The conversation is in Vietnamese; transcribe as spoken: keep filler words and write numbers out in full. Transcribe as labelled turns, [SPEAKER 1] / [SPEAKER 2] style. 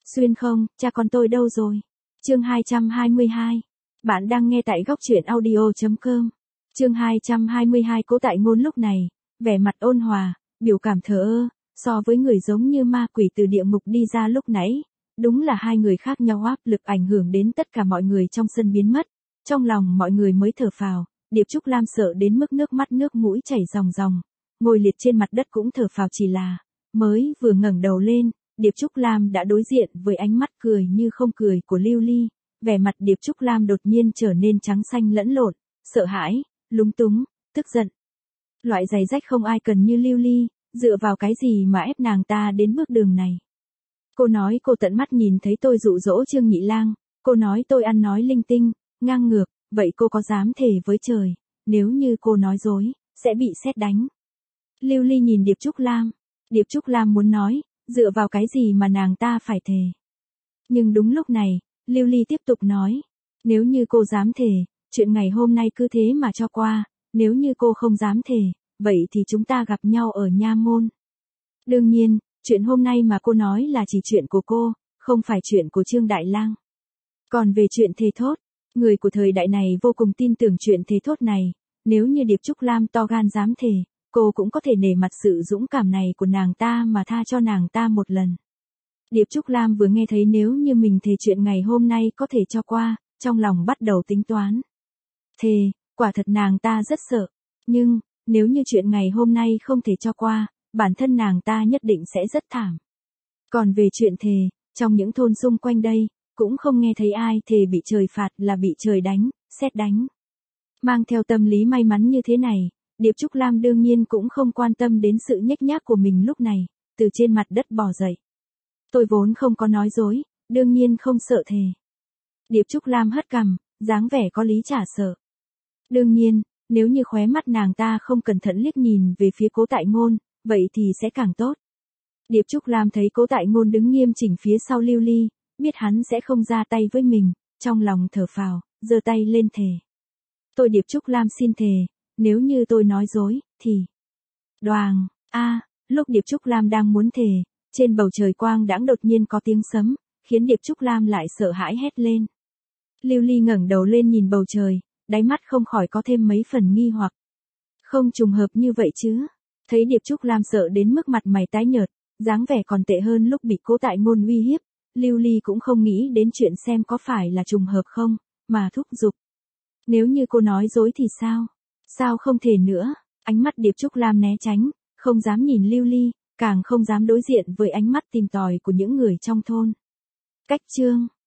[SPEAKER 1] Xuyên không, cha con tôi đâu rồi? Chương hai trăm hai mươi hai. Bạn đang nghe tại góc truyện audio chấm com. Chương hai trăm hai mươi hai. Cố Tại Ngôn lúc này, vẻ mặt ôn hòa, biểu cảm thờ ơ, so với người giống như ma quỷ từ địa ngục đi ra lúc nãy, đúng là hai người khác nhau, áp lực ảnh hưởng đến tất cả mọi người trong sân biến mất. Trong lòng mọi người mới thở phào, Điệp Trúc Lam sợ đến mức nước mắt nước mũi chảy ròng ròng, ngồi liệt trên mặt đất cũng thở phào, chỉ là mới vừa ngẩng đầu lên, Điệp Trúc Lam đã đối diện với ánh mắt cười như không cười của Lưu Ly. Vẻ mặt Điệp Trúc Lam đột nhiên trở nên trắng xanh lẫn lộn, sợ hãi, lúng túng, tức giận. Loại giày rách không ai cần như Lưu Ly, dựa vào cái gì mà ép nàng ta đến bước đường này? Cô nói cô tận mắt nhìn thấy tôi dụ dỗ Trương Nhị Lang, cô nói tôi ăn nói linh tinh, ngang ngược, vậy cô có dám thề với trời, nếu như cô nói dối, sẽ bị sét đánh? Lưu Ly nhìn Điệp Trúc Lam, Điệp Trúc Lam muốn nói, dựa vào cái gì mà nàng ta phải thề? Nhưng đúng lúc này, Lưu Ly tiếp tục nói, nếu như cô dám thề, chuyện ngày hôm nay cứ thế mà cho qua, nếu như cô không dám thề, vậy thì chúng ta gặp nhau ở nha môn. Đương nhiên, chuyện hôm nay mà cô nói là chỉ chuyện của cô, không phải chuyện của Trương Đại Lang. Còn về chuyện thề thốt, người của thời đại này vô cùng tin tưởng chuyện thề thốt này, nếu như Điệp Trúc Lam to gan dám thề, cô cũng có thể nể mặt sự dũng cảm này của nàng ta mà tha cho nàng ta một lần. Điệp Trúc Lam vừa nghe thấy nếu như mình thề chuyện ngày hôm nay có thể cho qua, trong lòng bắt đầu tính toán. Thề, quả thật nàng ta rất sợ, nhưng, nếu như chuyện ngày hôm nay không thể cho qua, bản thân nàng ta nhất định sẽ rất thảm. Còn về chuyện thề, trong những thôn xung quanh đây, cũng không nghe thấy ai thề bị trời phạt là bị trời đánh, sét đánh. Mang theo tâm lý may mắn như thế này, Điệp Trúc Lam đương nhiên cũng không quan tâm đến sự nhếch nhác của mình lúc này, từ trên mặt đất bò dậy. Tôi vốn không có nói dối, đương nhiên không sợ thề. Điệp Trúc Lam hất cằm, dáng vẻ có lý chả sợ. Đương nhiên, nếu như khóe mắt nàng ta không cẩn thận liếc nhìn về phía Cố Tại Ngôn, vậy thì sẽ càng tốt. Điệp Trúc Lam thấy Cố Tại Ngôn đứng nghiêm chỉnh phía sau Lưu Ly, biết hắn sẽ không ra tay với mình, trong lòng thở phào, giơ tay lên thề. Tôi Điệp Trúc Lam xin thề, nếu như tôi nói dối, thì... Đoàng, a, lúc Điệp Trúc Lam đang muốn thề, trên bầu trời quang đãng đột nhiên có tiếng sấm, khiến Điệp Trúc Lam lại sợ hãi hét lên. Lưu Ly ngẩng đầu lên nhìn bầu trời, đáy mắt không khỏi có thêm mấy phần nghi hoặc. Không trùng hợp như vậy chứ? Thấy Điệp Trúc Lam sợ đến mức mặt mày tái nhợt, dáng vẻ còn tệ hơn lúc bị Cố Tại Ngôn uy hiếp, Lưu Ly cũng không nghĩ đến chuyện xem có phải là trùng hợp không, mà thúc giục. Nếu như cô nói dối thì sao? Sao không thể nữa? Ánh mắt Điệp Trúc Lam né tránh, không dám nhìn Lưu Ly, càng không dám đối diện với ánh mắt tìm tòi của những người trong thôn. Cách chương